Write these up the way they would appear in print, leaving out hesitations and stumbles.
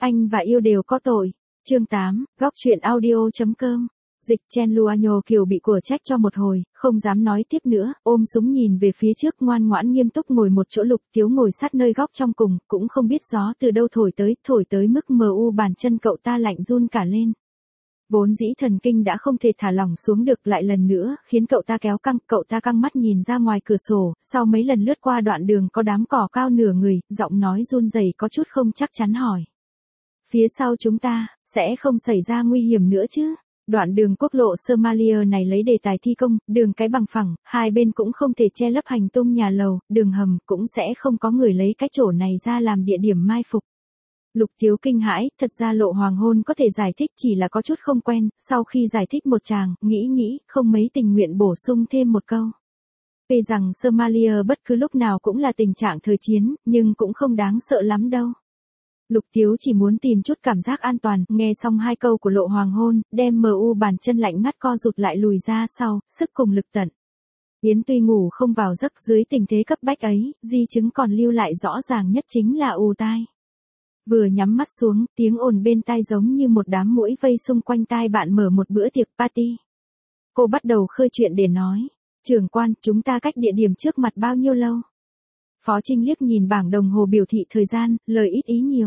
Anh và yêu đều có tội. Chương 8, góc truyện audio.com. Dịch Chen Luanyo Kiều bị của trách cho một hồi, không dám nói tiếp nữa, ôm súng nhìn về phía trước ngoan ngoãn nghiêm túc ngồi một chỗ. Lục Tiếu ngồi sát nơi góc trong cùng, cũng không biết gió từ đâu thổi tới mức bàn chân cậu ta lạnh run cả lên. Vốn dĩ thần kinh đã không thể thả lỏng xuống được, lại lần nữa khiến cậu ta kéo căng. Cậu ta căng mắt nhìn ra ngoài cửa sổ, sau mấy lần lướt qua đoạn đường có đám cỏ cao nửa người, giọng nói run rẩy có chút không chắc chắn hỏi. Phía sau chúng ta, sẽ không xảy ra nguy hiểm nữa chứ? Đoạn đường quốc lộ Somalia này lấy đề tài thi công, đường cái bằng phẳng, hai bên cũng không thể che lấp hành tung nhà lầu, đường hầm, cũng sẽ không có người lấy cái chỗ này ra làm địa điểm mai phục. Lục Tiếu kinh hãi, thật ra lộ hoàng hôn có thể giải thích, chỉ là có chút không quen. Sau khi giải thích một tràng, nghĩ, không mấy tình nguyện bổ sung thêm một câu. Vì rằng Somalia bất cứ lúc nào cũng là tình trạng thời chiến, nhưng cũng không đáng sợ lắm đâu. Lục Tiếu chỉ muốn tìm chút cảm giác an toàn, nghe xong hai câu của lộ hoàng hôn, đem bàn chân lạnh ngắt co rụt lại lùi ra sau, sức cùng lực tận. Yến tuy ngủ không vào giấc, dưới tình thế cấp bách ấy, di chứng còn lưu lại rõ ràng nhất chính là ù tai. Vừa nhắm mắt xuống, tiếng ồn bên tai giống như một đám muỗi vây xung quanh tai bạn mở một bữa tiệc party. Cô bắt đầu khơi chuyện để nói. Trưởng quan, chúng ta cách địa điểm trước mặt bao nhiêu lâu? Phó Trinh liếc nhìn bảng đồng hồ biểu thị thời gian, lời ít ý nhiều.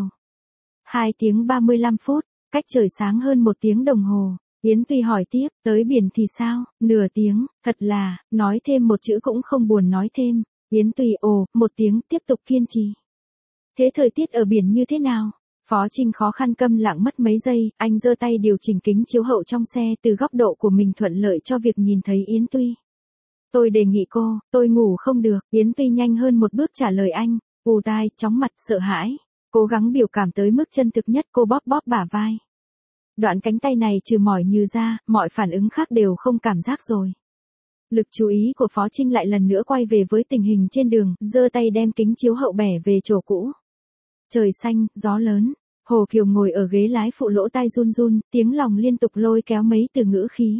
2 tiếng 35 phút, cách trời sáng hơn 1 tiếng đồng hồ. Yến tuy hỏi tiếp, tới biển thì sao? Nửa tiếng, thật là, nói thêm một chữ cũng không buồn nói thêm. Yến tuy 1 tiếng, tiếp tục kiên trì. Thế thời tiết ở biển như thế nào? Phó Trinh khó khăn câm lặng mất mấy giây, anh giơ tay điều chỉnh kính chiếu hậu trong xe từ góc độ của mình thuận lợi cho việc nhìn thấy Yến tuy. Tôi đề nghị cô, tôi ngủ không được. Yến tuy nhanh hơn một bước trả lời anh, ù tai, chóng mặt, sợ hãi. Cố gắng biểu cảm tới mức chân thực nhất, cô bóp bả vai. Đoạn cánh tay này trừ mỏi như ra, mọi phản ứng khác đều không cảm giác rồi. Lực chú ý của Phó Trinh lại lần nữa quay về với tình hình trên đường, giơ tay đem kính chiếu hậu bẻ về chỗ cũ. Trời xanh, gió lớn. Hồ Kiều ngồi ở ghế lái phụ lỗ tai run run, tiếng lòng liên tục lôi kéo mấy từ ngữ khí.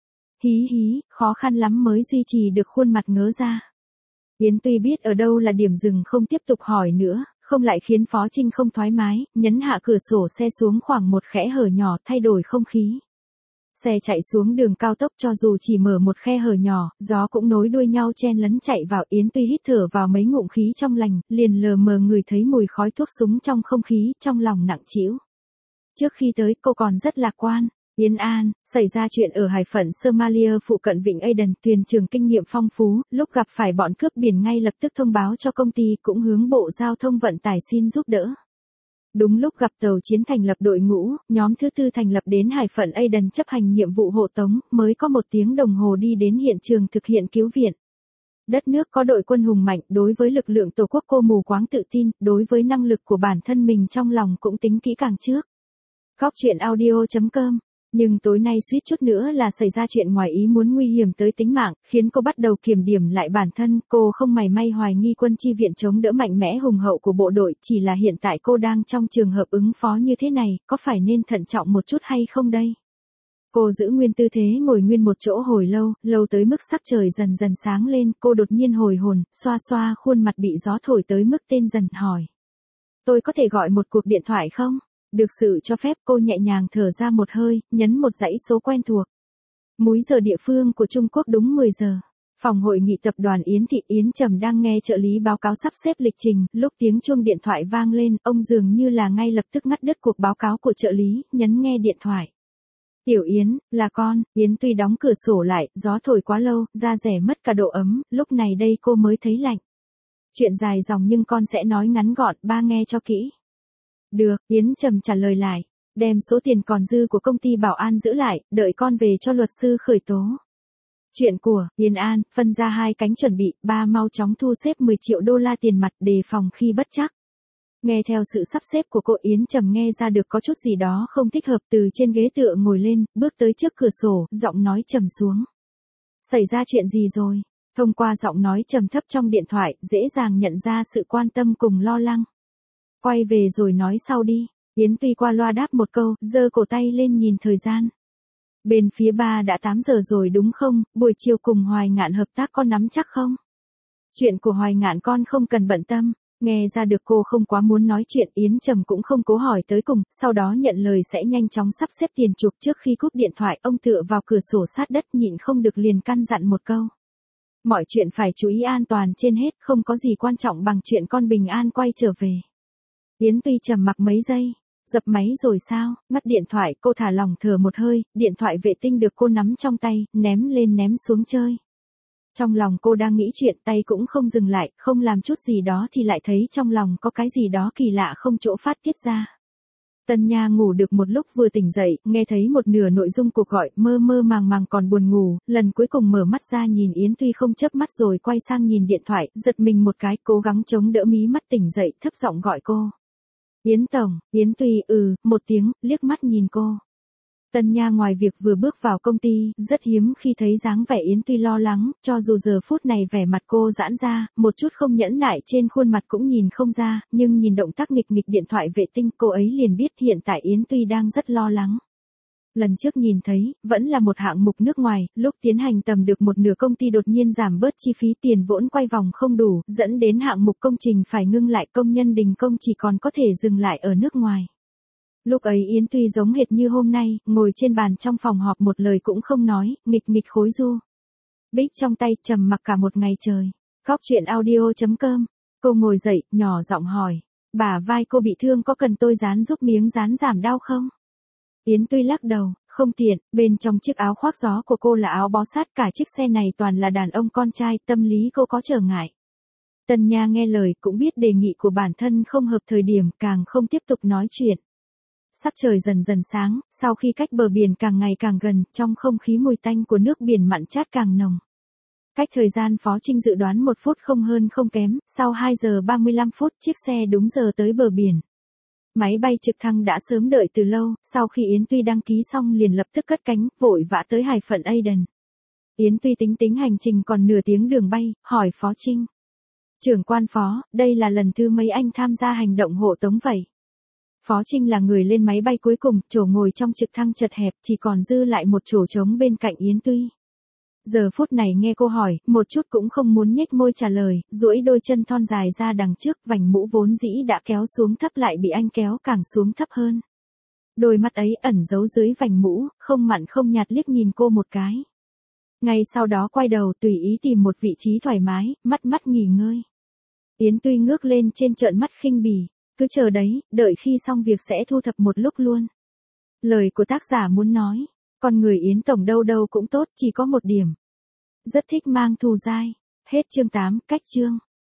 Hí, khó khăn lắm mới duy trì được khuôn mặt ngớ ra. Yến tuy biết ở đâu là điểm dừng, không tiếp tục hỏi nữa, không lại khiến Phó Trinh không thoải mái, nhấn hạ cửa sổ xe xuống khoảng một khẽ hở nhỏ thay đổi không khí. Xe chạy xuống đường cao tốc, cho dù chỉ mở một khe hở nhỏ, gió cũng nối đuôi nhau chen lấn chạy vào. Yến tuy hít thở vào mấy ngụm khí trong lành, liền lờ mờ ngửi thấy mùi khói thuốc súng trong không khí, trong lòng nặng trĩu. Trước khi tới, cô còn rất lạc quan. Yên an, xảy ra chuyện ở hải phận Somalia phụ cận vịnh Aden, thuyền trưởng kinh nghiệm phong phú, lúc gặp phải bọn cướp biển ngay lập tức thông báo cho công ty, cũng hướng Bộ Giao thông Vận tải xin giúp đỡ. Đúng lúc gặp tàu chiến thành lập đội ngũ, nhóm thứ 4 thành lập đến hải phận Aden chấp hành nhiệm vụ hộ tống, mới có 1 tiếng đồng hồ đi đến hiện trường thực hiện cứu viện. Đất nước có đội quân hùng mạnh, đối với lực lượng tổ quốc cô mù quáng tự tin, đối với năng lực của bản thân mình trong lòng cũng tính kỹ càng trước. Góc truyện audio.com. Nhưng tối nay suýt chút nữa là xảy ra chuyện ngoài ý muốn nguy hiểm tới tính mạng, khiến cô bắt đầu kiểm điểm lại bản thân. Cô không mảy may hoài nghi quân chi viện chống đỡ mạnh mẽ hùng hậu của bộ đội, chỉ là hiện tại cô đang trong trường hợp ứng phó như thế này, có phải nên thận trọng một chút hay không đây? Cô giữ nguyên tư thế ngồi nguyên một chỗ hồi lâu tới mức sắc trời dần dần sáng lên, cô đột nhiên hồi hồn, xoa khuôn mặt bị gió thổi tới mức tên dần hỏi. Tôi có thể gọi một cuộc điện thoại không? Được sự cho phép, cô nhẹ nhàng thở ra một hơi, nhấn một dãy số quen thuộc. Múi giờ địa phương của Trung Quốc đúng 10 giờ. Phòng hội nghị tập đoàn Yến Thị. Yến Trầm đang nghe trợ lý báo cáo sắp xếp lịch trình, lúc tiếng chuông điện thoại vang lên, ông dường như là ngay lập tức ngắt đứt cuộc báo cáo của trợ lý, nhấn nghe điện thoại. Tiểu Yến, là con. Yến tuy đóng cửa sổ lại, gió thổi quá lâu, da rẻ mất cả độ ấm, lúc này đây cô mới thấy lạnh. Chuyện dài dòng nhưng con sẽ nói ngắn gọn, ba nghe cho kỹ. Được, Yến Trầm trả lời lại, đem số tiền còn dư của công ty bảo an giữ lại, đợi con về cho luật sư khởi tố. Chuyện của Yên An, phân ra 2 cánh chuẩn bị, ba mau chóng thu xếp 10 triệu đô la tiền mặt đề phòng khi bất trắc. Nghe theo sự sắp xếp của cô, Yến Trầm nghe ra được có chút gì đó không thích hợp, từ trên ghế tựa ngồi lên, bước tới trước cửa sổ, giọng nói trầm xuống. Xảy ra chuyện gì rồi? Thông qua giọng nói trầm thấp trong điện thoại, dễ dàng nhận ra sự quan tâm cùng lo lắng. Quay về rồi nói sau đi. Yến tuy qua loa đáp một câu, giơ cổ tay lên nhìn thời gian. Bên phía ba đã 8 giờ rồi đúng không? Buổi chiều cùng Hoài Ngạn hợp tác con nắm chắc không? Chuyện của Hoài Ngạn con không cần bận tâm. Nghe ra được cô không quá muốn nói chuyện, Yến Trầm cũng không cố hỏi tới cùng, sau đó nhận lời sẽ nhanh chóng sắp xếp tiền chuộc. Trước khi cúp điện thoại, ông tựa vào cửa sổ sát đất, nhịn không được liền căn dặn một câu. Mọi chuyện phải chú ý an toàn trên hết, không có gì quan trọng bằng chuyện con bình an quay trở về. Yến Tuy trầm mặc mấy giây. Dập máy rồi sao? Ngắt điện thoại, cô thả lỏng thở một hơi, điện thoại vệ tinh được cô nắm trong tay, ném lên ném xuống chơi. Trong lòng cô đang nghĩ chuyện, tay cũng không dừng lại, không làm chút gì đó thì lại thấy trong lòng có cái gì đó kỳ lạ không chỗ phát tiết ra. Tân Nha ngủ được một lúc vừa tỉnh dậy, nghe thấy một nửa nội dung cuộc gọi, mơ mơ màng màng còn buồn ngủ, lần cuối cùng mở mắt ra nhìn Yến Tuy không chớp mắt rồi quay sang nhìn điện thoại, giật mình một cái, cố gắng chống đỡ mí mắt tỉnh dậy, thấp giọng gọi cô. Yến Tổng, Yến Tuy, một tiếng, liếc mắt nhìn cô. Tân Nha ngoài việc vừa bước vào công ty, rất hiếm khi thấy dáng vẻ Yến Tuy lo lắng, cho dù giờ phút này vẻ mặt cô giãn ra, một chút không nhẫn nại trên khuôn mặt cũng nhìn không ra, nhưng nhìn động tác nghịch nghịch điện thoại vệ tinh, cô ấy liền biết hiện tại Yến Tuy đang rất lo lắng. Lần trước nhìn thấy, vẫn là một hạng mục nước ngoài, lúc tiến hành tầm được một nửa công ty đột nhiên giảm bớt chi phí, tiền vốn quay vòng không đủ, dẫn đến hạng mục công trình phải ngưng lại, công nhân đình công chỉ còn có thể dừng lại ở nước ngoài. Lúc ấy Yến Tuy giống hệt như hôm nay, ngồi trên bàn trong phòng họp một lời cũng không nói, nghịch nghịch khối du. Bích trong tay, trầm mặc cả một ngày trời. Góc chuyện audio.com. Cô ngồi dậy, nhỏ giọng hỏi. Bả vai cô bị thương, có cần tôi dán giúp miếng dán giảm đau không? Yến Tuy lắc đầu, không tiện, bên trong chiếc áo khoác gió của cô là áo bó sát, cả chiếc xe này toàn là đàn ông con trai, tâm lý cô có trở ngại. Tân Nha nghe lời, cũng biết đề nghị của bản thân không hợp thời điểm, càng không tiếp tục nói chuyện. Sắc trời dần dần sáng, sau khi cách bờ biển càng ngày càng gần, trong không khí mùi tanh của nước biển mặn chát càng nồng. Cách thời gian Phó Trinh dự đoán 1 phút không hơn không kém, sau 2 giờ 35 phút, chiếc xe đúng giờ tới bờ biển. Máy bay trực thăng đã sớm đợi từ lâu, sau khi Yến Tuy đăng ký xong liền lập tức cất cánh, vội vã tới hải phận Aden. Yến Tuy tính hành trình còn nửa tiếng đường bay, hỏi Phó Trinh. Trưởng quan Phó, đây là lần thứ mấy anh tham gia hành động hộ tống vậy? Phó Trinh là người lên máy bay cuối cùng, chỗ ngồi trong trực thăng chật hẹp, chỉ còn dư lại một chỗ trống bên cạnh Yến Tuy. Giờ phút này nghe cô hỏi, một chút cũng không muốn nhếch môi trả lời, duỗi đôi chân thon dài ra đằng trước, vành mũ vốn dĩ đã kéo xuống thấp lại bị anh kéo càng xuống thấp hơn. Đôi mắt ấy ẩn giấu dưới vành mũ, không mặn không nhạt liếc nhìn cô một cái. Ngay sau đó quay đầu tùy ý tìm một vị trí thoải mái, mắt nghỉ ngơi. Yến Tuy ngước lên trên trợn mắt khinh bỉ. Cứ chờ đấy, đợi khi xong việc sẽ thu thập một lúc luôn. Lời của tác giả muốn nói, con người Yến Tổng đâu đâu cũng tốt, chỉ có một điểm. Rất thích mang thù dai. Hết chương 8, cách chương.